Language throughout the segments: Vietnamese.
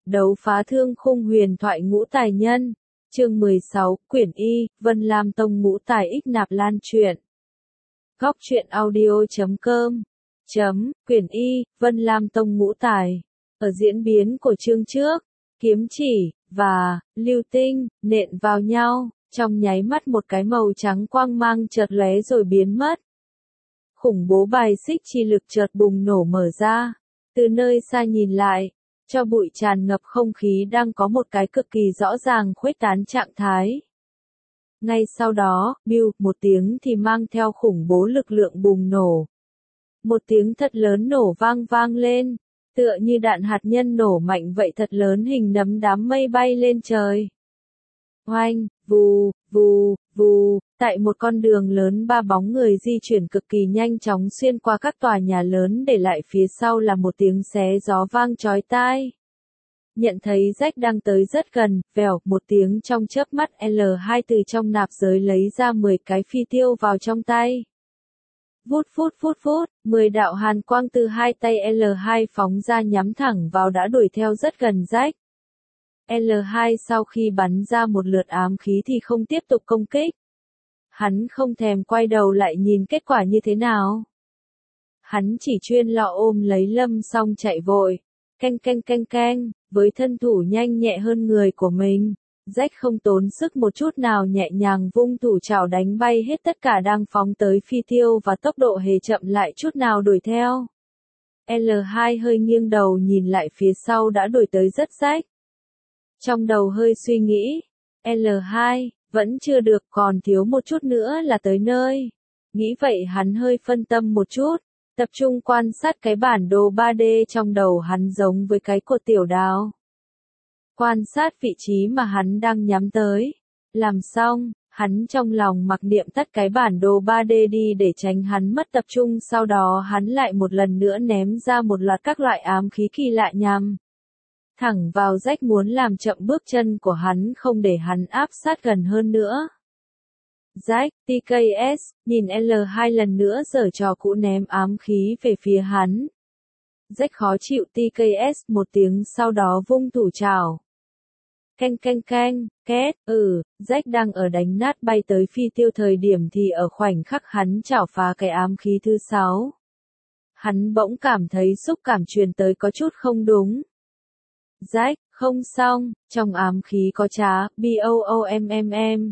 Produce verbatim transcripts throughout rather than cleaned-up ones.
Đấu phá thương khung huyền thoại ngũ tài nhân. Chương mười sáu, quyển Y, Vân Lam Tông ngũ tài ích nạp lan truyện. Góc truyện audio chấm com. Chấm, quyển Y, Vân Lam Tông ngũ tài. Ở diễn biến của chương trước, kiếm chỉ, và, lưu tinh, nện vào nhau, trong nháy mắt một cái màu trắng quang mang chợt lóe rồi biến mất. Khủng bố bài xích chi lực chợt bùng nổ mở ra. Từ nơi xa nhìn lại, cho bụi tràn ngập không khí đang có một cái cực kỳ rõ ràng khuếch tán trạng thái. Ngay sau đó, biu, một tiếng thì mang theo khủng bố lực lượng bùng nổ. Một tiếng thật lớn nổ vang vang lên, tựa như đạn hạt nhân nổ mạnh vậy, thật lớn, hình nấm đám mây bay lên trời. Oanh, vù, vù, vù, tại một con đường lớn, ba bóng người di chuyển cực kỳ nhanh chóng xuyên qua các tòa nhà lớn, để lại phía sau là một tiếng xé gió vang chói tai. Nhận thấy Jack đang tới rất gần, vèo, một tiếng, trong chớp mắt L hai từ trong nạp giới lấy ra mười cái phi tiêu vào trong tay. Vút phút phút phút, mười đạo hàn quang từ hai tay L hai phóng ra nhắm thẳng vào đã đuổi theo rất gần Jack. L hai sau khi bắn ra một lượt ám khí thì không tiếp tục công kích. Hắn không thèm quay đầu lại nhìn kết quả như thế nào. Hắn chỉ chuyên lo ôm lấy Lâm Song chạy vội. Canh canh canh canh, với thân thủ nhanh nhẹ hơn người của mình, Jack không tốn sức một chút nào, nhẹ nhàng vung thủ trảo đánh bay hết tất cả đang phóng tới phi tiêu, và tốc độ hề chậm lại chút nào đuổi theo. L hai hơi nghiêng đầu nhìn lại phía sau đã đuổi tới rất Jack. Trong đầu hơi suy nghĩ, L hai, vẫn chưa được, còn thiếu một chút nữa là tới nơi. Nghĩ vậy hắn hơi phân tâm một chút, tập trung quan sát cái bản đồ ba D trong đầu hắn giống với cái của Tiểu Đào. Quan sát vị trí mà hắn đang nhắm tới. Làm xong, hắn trong lòng mặc niệm tắt cái bản đồ ba D đi để tránh hắn mất tập trung, sau đó hắn lại một lần nữa ném ra một loạt các loại ám khí kỳ lạ nhằm thẳng vào Jack, muốn làm chậm bước chân của hắn, không để hắn áp sát gần hơn nữa. Jack, T K S, nhìn L hai lần nữa giở trò cũ ném ám khí về phía hắn. Jack khó chịu T K S một tiếng, sau đó vung thủ trảo. Canh canh canh, két, ừ, Jack đang ở đánh nát bay tới phi tiêu thời điểm thì ở khoảnh khắc hắn chảo phá cái ám khí thứ sáu. Hắn bỗng cảm thấy xúc cảm truyền tới có chút không đúng. Jack, không xong, trong ám khí có trá, B O O M M M.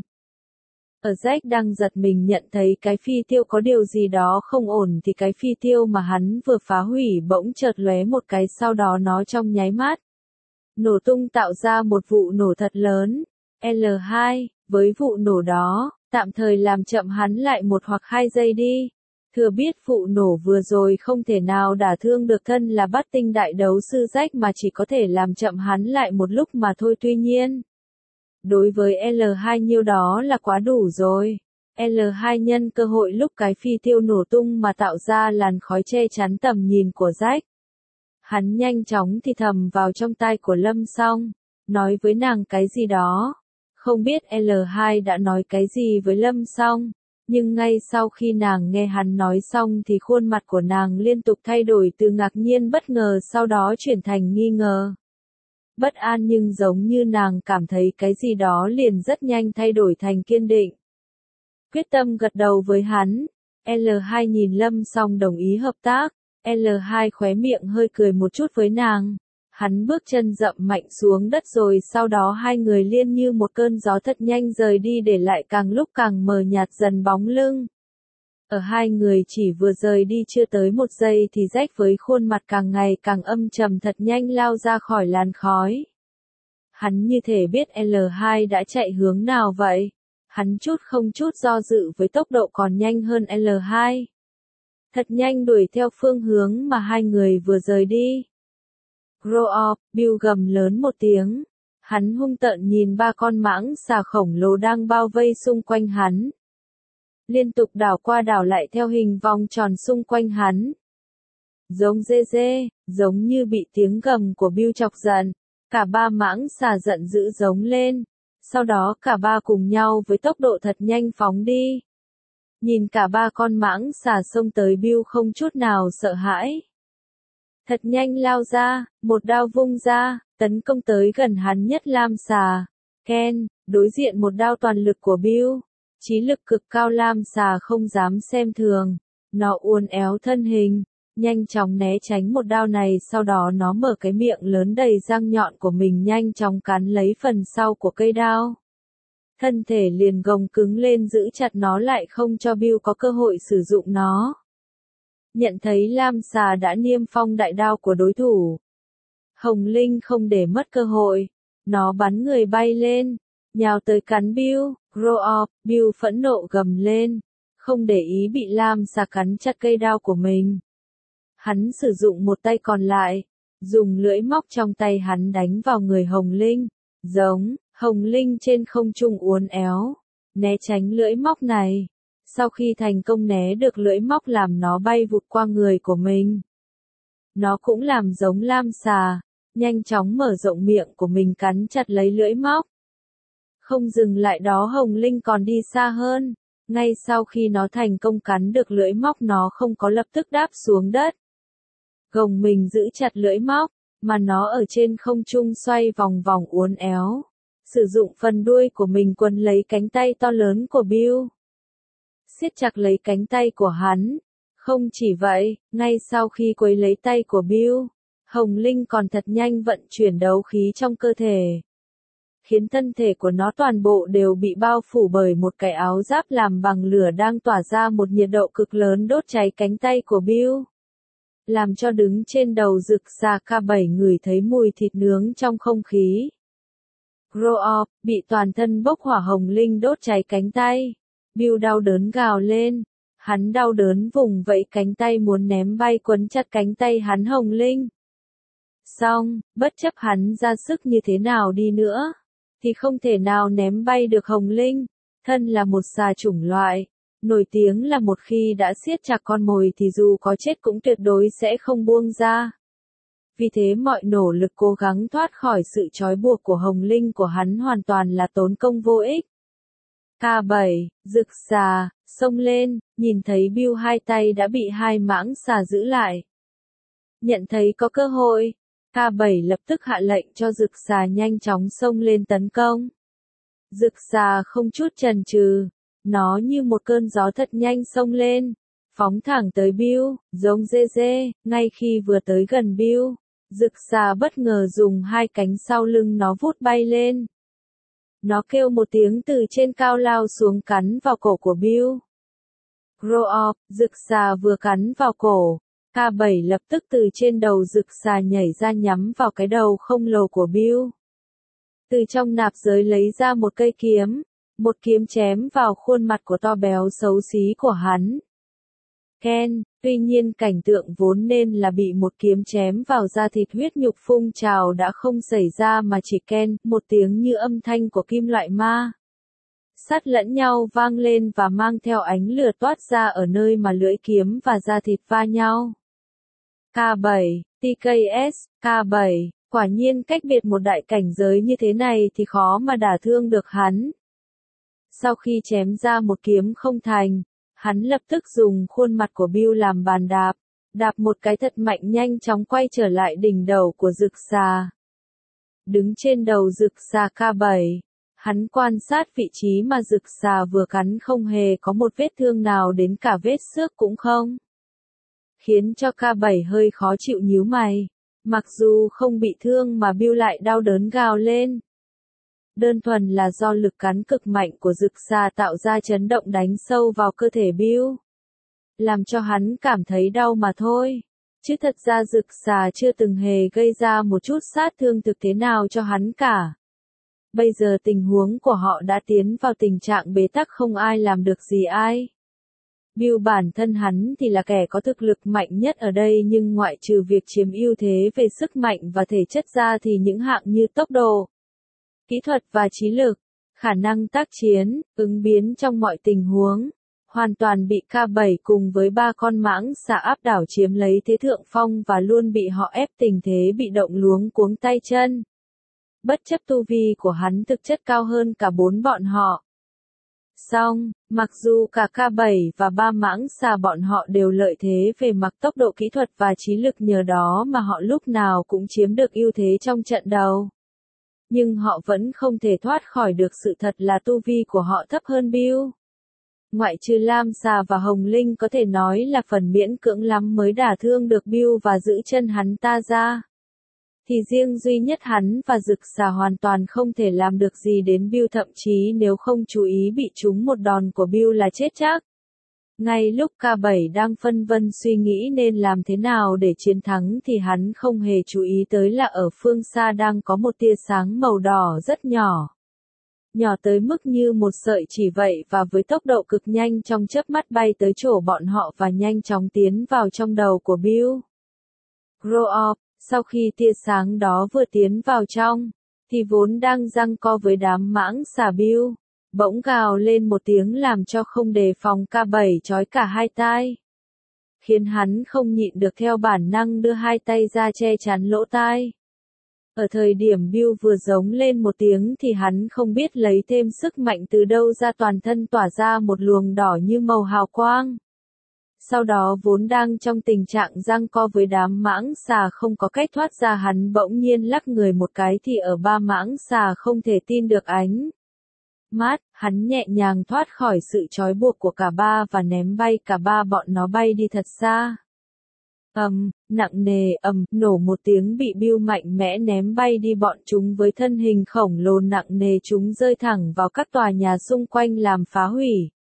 Ở Jack đang giật mình nhận thấy cái phi tiêu có điều gì đó không ổn thì cái phi tiêu mà hắn vừa phá hủy bỗng chợt lóe một cái, sau đó nó trong nháy mắt nổ tung, tạo ra một vụ nổ thật lớn. L hai, với vụ nổ đó, tạm thời làm chậm hắn lại một hoặc hai giây đi. Thừa biết vụ nổ vừa rồi không thể nào đả thương được thân là bát tinh đại đấu sư Jack, mà chỉ có thể làm chậm hắn lại một lúc mà thôi. Tuy nhiên, đối với L hai nhiêu đó là quá đủ rồi. L hai nhân cơ hội lúc cái phi tiêu nổ tung mà tạo ra làn khói che chắn tầm nhìn của Jack. Hắn nhanh chóng thì thầm vào trong tai của Lâm Song, nói với nàng cái gì đó. Không biết L hai đã nói cái gì với Lâm Song, nhưng ngay sau khi nàng nghe hắn nói xong thì khuôn mặt của nàng liên tục thay đổi từ ngạc nhiên bất ngờ, sau đó chuyển thành nghi ngờ. Bất an, nhưng giống như nàng cảm thấy cái gì đó liền rất nhanh thay đổi thành kiên định. Quyết tâm gật đầu với hắn. L hai nhìn Lâm Song đồng ý hợp tác. L hai khóe miệng hơi cười một chút với nàng. Hắn bước chân dậm mạnh xuống đất, rồi sau đó hai người liên như một cơn gió thật nhanh rời đi, để lại càng lúc càng mờ nhạt dần bóng lưng. Ở hai người chỉ vừa rời đi chưa tới một giây thì Jack với khuôn mặt càng ngày càng âm trầm thật nhanh lao ra khỏi làn khói. Hắn như thể biết L hai đã chạy hướng nào vậy. Hắn chút không chút do dự với tốc độ còn nhanh hơn L hai. Thật nhanh đuổi theo phương hướng mà hai người vừa rời đi. Grow up, Bill gầm lớn một tiếng. Hắn hung tợn nhìn ba con mãng xà khổng lồ đang bao vây xung quanh hắn. Liên tục đảo qua đảo lại theo hình vòng tròn xung quanh hắn. Giống dê dê, giống như bị tiếng gầm của Bill chọc giận. Cả ba mãng xà giận dữ giống lên. Sau đó cả ba cùng nhau với tốc độ thật nhanh phóng đi. Nhìn cả ba con mãng xà xông tới, Bill không chút nào sợ hãi. thật nhanh lao ra, một đao vung ra, tấn công tới gần hắn nhất Lam xà. Ken, đối diện một đao toàn lực của Bill. Chí lực cực cao Lam xà không dám xem thường. Nó uốn éo thân hình, nhanh chóng né tránh một đao này, sau đó nó mở cái miệng lớn đầy răng nhọn của mình nhanh chóng cắn lấy phần sau của cây đao. Thân thể liền gồng cứng lên giữ chặt nó lại không cho Bill có cơ hội sử dụng nó. Nhận thấy Lam xà đã niêm phong đại đao của đối thủ. Hồng Linh không để mất cơ hội. Nó bắn người bay lên, nhào tới cắn Bill. Grow up, Bill phẫn nộ gầm lên. Không để ý bị Lam xà cắn chặt cây đao của mình. Hắn sử dụng một tay còn lại. Dùng lưỡi móc trong tay hắn đánh vào người Hồng Linh. Giống, Hồng Linh trên không trung uốn éo. Né tránh lưỡi móc này. Sau khi thành công né được lưỡi móc làm nó bay vụt qua người của mình. Nó cũng làm giống Lam xà, nhanh chóng mở rộng miệng của mình cắn chặt lấy lưỡi móc. Không dừng lại đó, Hồng Linh còn đi xa hơn. Ngay sau khi nó thành công cắn được lưỡi móc, nó không có lập tức đáp xuống đất. Gồng mình giữ chặt lưỡi móc, mà nó ở trên không trung xoay vòng vòng uốn éo. Sử dụng phần đuôi của mình quấn lấy cánh tay to lớn của Bill. Siết chặt lấy cánh tay của hắn. Không chỉ vậy, ngay sau khi quấy lấy tay của Bill, Hồng Linh còn thật nhanh vận chuyển đấu khí trong cơ thể. Khiến thân thể của nó toàn bộ đều bị bao phủ bởi một cái áo giáp làm bằng lửa đang tỏa ra một nhiệt độ cực lớn đốt cháy cánh tay của Bill. Làm cho đứng trên đầu rực xà K bảy ngửi thấy mùi thịt nướng trong không khí. Grow up, bị toàn thân bốc hỏa Hồng Linh đốt cháy cánh tay. Bill đau đớn gào lên. Hắn đau đớn vùng vẫy cánh tay muốn ném bay quấn chặt cánh tay hắn Hồng Linh. Xong, bất chấp hắn ra sức như thế nào đi nữa, thì không thể nào ném bay được Hồng Linh. Thân là một xà chủng loại, nổi tiếng là một khi đã siết chặt con mồi thì dù có chết cũng tuyệt đối sẽ không buông ra. Vì thế mọi nỗ lực cố gắng thoát khỏi sự trói buộc của Hồng Linh của hắn hoàn toàn là tốn công vô ích. K bảy, rực xà, xông lên, nhìn thấy Bill hai tay đã bị hai mãng xà giữ lại. Nhận thấy có cơ hội, K bảy lập tức hạ lệnh cho rực xà nhanh chóng xông lên tấn công. Rực xà không chút chần chừ, nó như một cơn gió thật nhanh xông lên, phóng thẳng tới Bill, giống dê dê, ngay khi vừa tới gần Bill, rực xà bất ngờ dùng hai cánh sau lưng nó vút bay lên. Nó kêu một tiếng từ trên cao lao xuống cắn vào cổ của Bill. Grow up, rực xà vừa cắn vào cổ. K bảy lập tức từ trên đầu rực xà nhảy ra nhắm vào cái đầu không lồ của Bill. Từ trong nạp giới lấy ra một cây kiếm. Một kiếm chém vào khuôn mặt của to béo xấu xí của hắn. Ken, tuy nhiên cảnh tượng vốn nên là bị một kiếm chém vào da thịt huyết nhục phun trào đã không xảy ra mà chỉ Ken, một tiếng như âm thanh của kim loại ma. Sắt lẫn nhau vang lên và mang theo ánh lửa toát ra ở nơi mà lưỡi kiếm và da thịt va nhau. K bảy, T K S, K bảy, quả nhiên cách biệt một đại cảnh giới như thế này thì khó mà đả thương được hắn. Sau khi chém ra một kiếm không thành, hắn lập tức dùng khuôn mặt của Bill làm bàn đạp, đạp một cái thật mạnh nhanh chóng quay trở lại đỉnh đầu của rực xà. Đứng trên đầu rực xà K bảy, hắn quan sát vị trí mà rực xà vừa cắn không hề có một vết thương nào đến cả vết xước cũng không. Khiến cho K bảy hơi khó chịu nhíu mày, mặc dù không bị thương mà Bill lại đau đớn gào lên. Đơn thuần là do lực cắn cực mạnh của rực xà tạo ra chấn động đánh sâu vào cơ thể Bill. Làm cho hắn cảm thấy đau mà thôi. Chứ thật ra rực xà chưa từng hề gây ra một chút sát thương thực tế nào cho hắn cả. Bây giờ tình huống của họ đã tiến vào tình trạng bế tắc không ai làm được gì ai. Bill bản thân hắn thì là kẻ có thực lực mạnh nhất ở đây nhưng ngoại trừ việc chiếm ưu thế về sức mạnh và thể chất ra thì những hạng như tốc độ, kỹ thuật và trí lực, khả năng tác chiến, ứng biến trong mọi tình huống, hoàn toàn bị K bảy cùng với ba con mãng xà áp đảo chiếm lấy thế thượng phong và luôn bị họ ép tình thế bị động luống cuống tay chân. Bất chấp tu vi của hắn thực chất cao hơn cả bốn bọn họ. Song, mặc dù cả K bảy và ba mãng xà bọn họ đều lợi thế về mặt tốc độ kỹ thuật và trí lực, nhờ đó mà họ lúc nào cũng chiếm được ưu thế trong trận đầu. Nhưng họ vẫn không thể thoát khỏi được sự thật là tu vi của họ thấp hơn Bill. Ngoại trừ Lam Xà và Hồng Linh có thể nói là phần miễn cưỡng lắm mới đả thương được Bill và giữ chân hắn ta ra, thì riêng duy nhất hắn và Rực Xà hoàn toàn không thể làm được gì đến Bill, thậm chí nếu không chú ý bị trúng một đòn của Bill là chết chắc. Ngay lúc K bảy đang phân vân suy nghĩ nên làm thế nào để chiến thắng thì hắn không hề chú ý tới là ở phương xa đang có một tia sáng màu đỏ rất nhỏ. Nhỏ tới mức như một sợi chỉ vậy, và với tốc độ cực nhanh trong chớp mắt bay tới chỗ bọn họ và nhanh chóng tiến vào trong đầu của Bill. Grow up, sau khi tia sáng đó vừa tiến vào trong, thì vốn đang giằng co với đám mãng xà Bill bỗng gào lên một tiếng làm cho không đề phòng K bảy chói cả hai tai, khiến hắn không nhịn được theo bản năng đưa hai tay ra che chắn lỗ tai. Ở thời điểm Bill vừa giống lên một tiếng thì hắn không biết lấy thêm sức mạnh từ đâu ra, toàn thân tỏa ra một luồng đỏ như màu hào quang. Sau đó vốn đang trong tình trạng giằng co với đám mãng xà không có cách thoát ra, hắn bỗng nhiên lắc người một cái thì ở ba mãng xà không thể tin được ánh mắt, hắn nhẹ nhàng thoát khỏi sự trói buộc của cả ba và ném bay cả ba bọn nó bay đi thật xa. Ầm, um, nặng nề ầm, um, nổ một tiếng bị Bill mạnh mẽ ném bay đi, bọn chúng với thân hình khổng lồ nặng nề chúng rơi thẳng vào các tòa nhà xung quanh làm phá hủy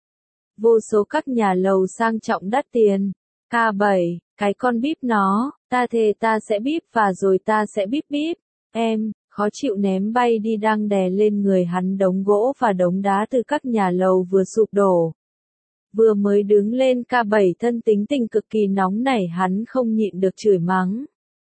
vô số các nhà lầu sang trọng đắt tiền. K bảy, cái con bíp nó, ta thề ta sẽ bíp và rồi ta sẽ bíp bíp, em, khó chịu ném bay đi đang đè lên người hắn đống gỗ và đống đá từ các nhà lầu vừa sụp đổ. Vừa mới đứng lên, K bảy thân tính tình cực kỳ nóng nảy, hắn không nhịn được chửi mắng,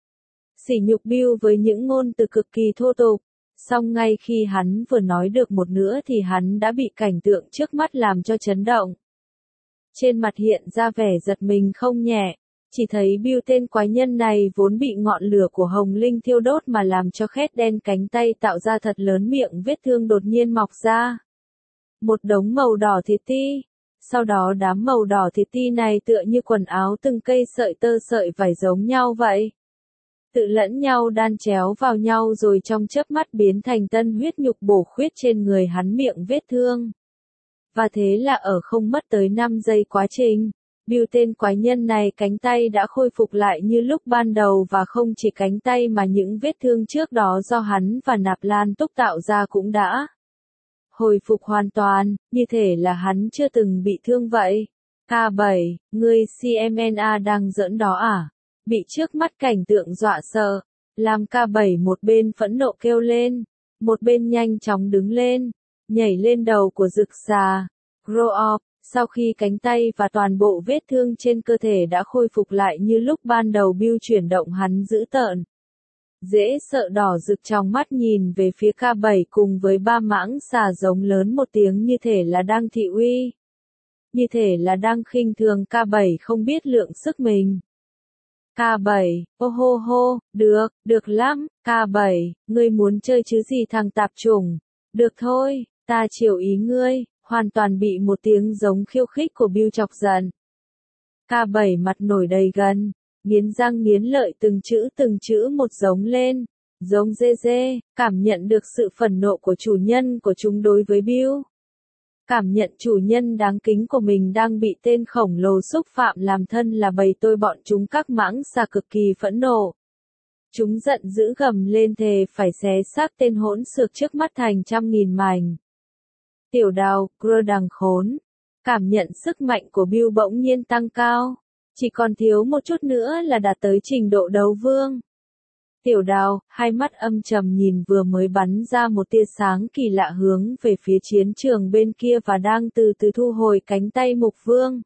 sỉ nhục Bill với những ngôn từ cực kỳ thô tục. Song ngay khi hắn vừa nói được một nửa thì hắn đã bị cảnh tượng trước mắt làm cho chấn động. Trên mặt hiện ra vẻ giật mình không nhẹ, chỉ thấy Bill tên quái nhân này vốn bị ngọn lửa của Hồng Linh thiêu đốt mà làm cho khét đen cánh tay, tạo ra thật lớn miệng vết thương đột nhiên mọc ra. Một đống màu đỏ thịt ti. Sau đó đám màu đỏ thịt ti này tựa như quần áo từng cây sợi tơ sợi vải giống nhau vậy, tự lẫn nhau đan chéo vào nhau rồi trong chớp mắt biến thành tân huyết nhục bổ khuyết trên người hắn, miệng vết thương. Và thế là ở không mất tới năm giây quá trình, Bill tên quái nhân này cánh tay đã khôi phục lại như lúc ban đầu, và không chỉ cánh tay mà những vết thương trước đó do hắn và Nạp Lan Túc tạo ra cũng đã hồi phục hoàn toàn, như thể là hắn chưa từng bị thương vậy. K bảy, ngươi xê em en a đang giỡn đó à? Bị trước mắt cảnh tượng dọa sợ, làm K bảy một bên phẫn nộ kêu lên, một bên nhanh chóng đứng lên, nhảy lên đầu của Rực Xà. Grow up, sau khi cánh tay và toàn bộ vết thương trên cơ thể đã khôi phục lại như lúc ban đầu, Bill chuyển động hắn dữ tợn, dễ sợ đỏ rực trong mắt nhìn về phía K bảy cùng với ba mãng xà, giống lớn một tiếng như thể là đang thị uy, như thể là đang khinh thường K bảy không biết lượng sức mình. K bảy, ô hô hô, được, được lắm, K bảy, ngươi muốn chơi chứ gì thằng tạp chủng, được thôi, ta chiều ý ngươi, hoàn toàn bị một tiếng giống khiêu khích của Bill chọc giận. K bảy mặt nổi đầy gân, nghiến răng nghiến lợi từng chữ từng chữ một giống lên, giống dê dê, cảm nhận được sự phẫn nộ của chủ nhân của chúng đối với Bill. Cảm nhận chủ nhân đáng kính của mình đang bị tên khổng lồ xúc phạm, làm thân là bầy tôi bọn chúng các mãng xà cực kỳ phẫn nộ. Chúng giận dữ gầm lên thề phải xé xác tên hỗn xược trước mắt thành trăm nghìn mảnh. Tiểu Đào, Grơ đằng khốn, cảm nhận sức mạnh của Bill bỗng nhiên tăng cao, chỉ còn thiếu một chút nữa là đạt tới trình độ đấu vương. Tiểu Đào, hai mắt âm trầm nhìn vừa mới bắn ra một tia sáng kỳ lạ hướng về phía chiến trường bên kia và đang từ từ thu hồi cánh tay Mục Vương.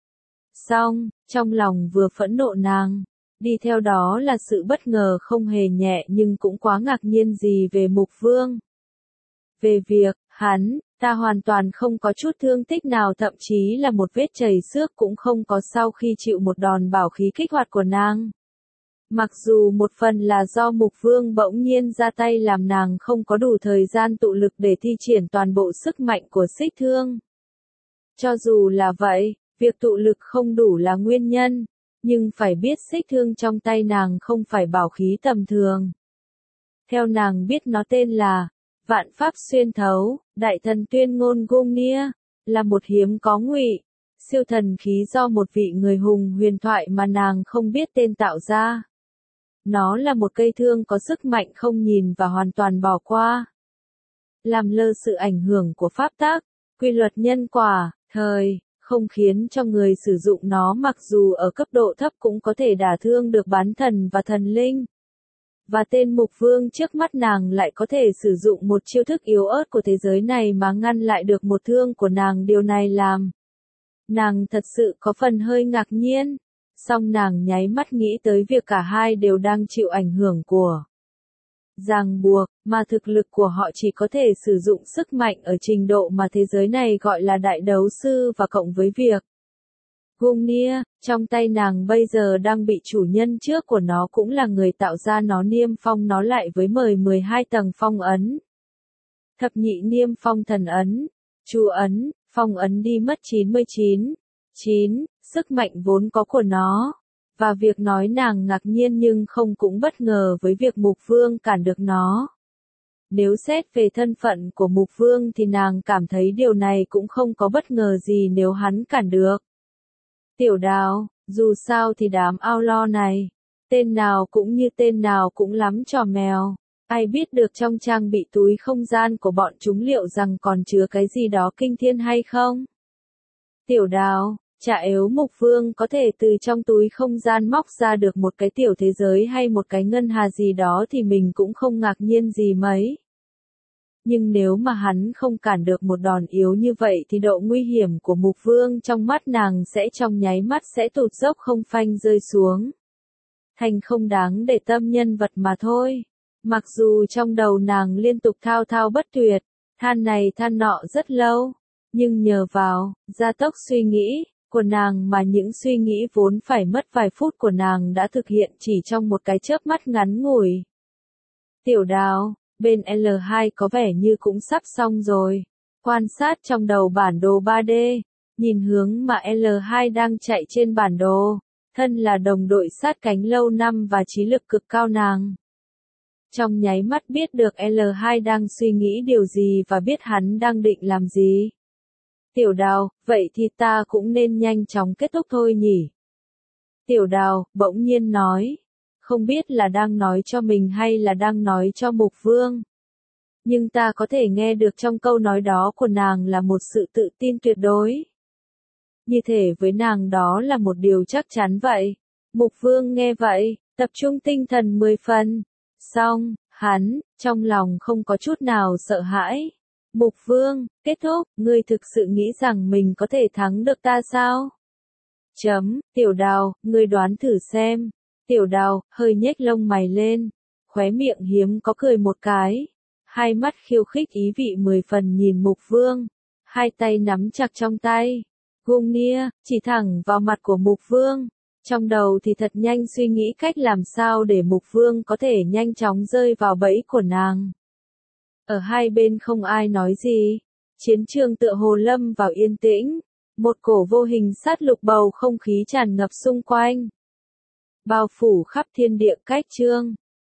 Xong, trong lòng vừa phẫn nộ nàng, đi theo đó là sự bất ngờ không hề nhẹ nhưng cũng quá ngạc nhiên gì về Mục Vương. Về việc, hắn, ta hoàn toàn không có chút thương tích nào, thậm chí là một vết chảy xước cũng không có sau khi chịu một đòn bảo khí kích hoạt của nàng. Mặc dù một phần là do Mục Vương bỗng nhiên ra tay làm nàng không có đủ thời gian tụ lực để thi triển toàn bộ sức mạnh của xích thương. Cho dù là vậy, việc tụ lực không đủ là nguyên nhân, nhưng phải biết xích thương trong tay nàng không phải bảo khí tầm thường. Theo nàng biết nó tên là Vạn Pháp Xuyên Thấu, Đại Thần Tuyên Ngôn Gungnir, là một hiếm có ngụy, siêu thần khí do một vị người hùng huyền thoại mà nàng không biết tên tạo ra. Nó là một cây thương có sức mạnh không nhìn và hoàn toàn bỏ qua. Làm lơ sự ảnh hưởng của pháp tắc, quy luật nhân quả, thời, không khiến cho người sử dụng nó mặc dù ở cấp độ thấp cũng có thể đả thương được bán thần và thần linh. Và tên mục vương trước mắt nàng lại có thể sử dụng một chiêu thức yếu ớt của thế giới này mà ngăn lại được một thương của nàng. Điều này làm nàng thật sự có phần hơi ngạc nhiên, song nàng nháy mắt nghĩ tới việc cả hai đều đang chịu ảnh hưởng của ràng buộc, mà thực lực của họ chỉ có thể sử dụng sức mạnh ở trình độ mà thế giới này gọi là đại đấu sư, và cộng với việc Gungnir, trong tay nàng bây giờ đang bị chủ nhân trước của nó cũng là người tạo ra nó niêm phong nó lại với mời mười hai tầng phong ấn. Thập nhị niêm phong thần ấn, chú ấn, phong ấn đi mất chín mươi chín, chín, sức mạnh vốn có của nó. Và việc nói nàng ngạc nhiên nhưng không cũng bất ngờ với việc mục vương cản được nó. Nếu xét về thân phận của mục vương thì nàng cảm thấy điều này cũng không có bất ngờ gì nếu hắn cản được. Tiểu Đào, dù sao thì đám outlaw này, tên nào cũng như tên nào cũng lắm trò mèo. Ai biết được trong trang bị túi không gian của bọn chúng liệu rằng còn chứa cái gì đó kinh thiên hay không? Tiểu Đào, chả yếu mục vương có thể từ trong túi không gian móc ra được một cái tiểu thế giới hay một cái ngân hà gì đó thì mình cũng không ngạc nhiên gì mấy. Nhưng nếu mà hắn không cản được một đòn yếu như vậy thì độ nguy hiểm của mục vương trong mắt nàng sẽ trong nháy mắt sẽ tụt dốc không phanh rơi xuống. Thành không đáng để tâm nhân vật mà thôi. Mặc dù trong đầu nàng liên tục thao thao bất tuyệt, than này than nọ rất lâu, nhưng nhờ vào gia tốc suy nghĩ của nàng mà những suy nghĩ vốn phải mất vài phút của nàng đã thực hiện chỉ trong một cái chớp mắt ngắn ngủi. Tiểu Đào, bên L hai có vẻ như cũng sắp xong rồi. Quan sát trong đầu bản đồ ba D, nhìn hướng mà L hai đang chạy trên bản đồ, thân là đồng đội sát cánh lâu năm và trí lực cực cao nàng. Trong nháy mắt biết được L hai đang suy nghĩ điều gì và biết hắn đang định làm gì. Tiểu Đào, vậy thì ta cũng nên nhanh chóng kết thúc thôi nhỉ? Tiểu Đào, bỗng nhiên nói. Không biết là đang nói cho mình hay là đang nói cho mục vương. Nhưng ta có thể nghe được trong câu nói đó của nàng là một sự tự tin tuyệt đối. Như thể với nàng đó là một điều chắc chắn vậy. Mục vương nghe vậy, tập trung tinh thần mười phần. Xong, hắn, trong lòng không có chút nào sợ hãi. Mục vương, kết thúc, ngươi thực sự nghĩ rằng mình có thể thắng được ta sao? Chấm, Tiểu Đào, ngươi đoán thử xem. Tiểu Đào, hơi nhếch lông mày lên, khóe miệng hiếm có cười một cái. Hai mắt khiêu khích ý vị mười phần nhìn mục vương, hai tay nắm chặt trong tay. Gungnir, chỉ thẳng vào mặt của mục vương. Trong đầu thì thật nhanh suy nghĩ cách làm sao để mục vương có thể nhanh chóng rơi vào bẫy của nàng. Ở hai bên không ai nói gì. Chiến trường tựa hồ lâm vào yên tĩnh. Một cổ vô hình sát lục bầu không khí tràn ngập xung quanh. Bao phủ khắp thiên địa cách chương.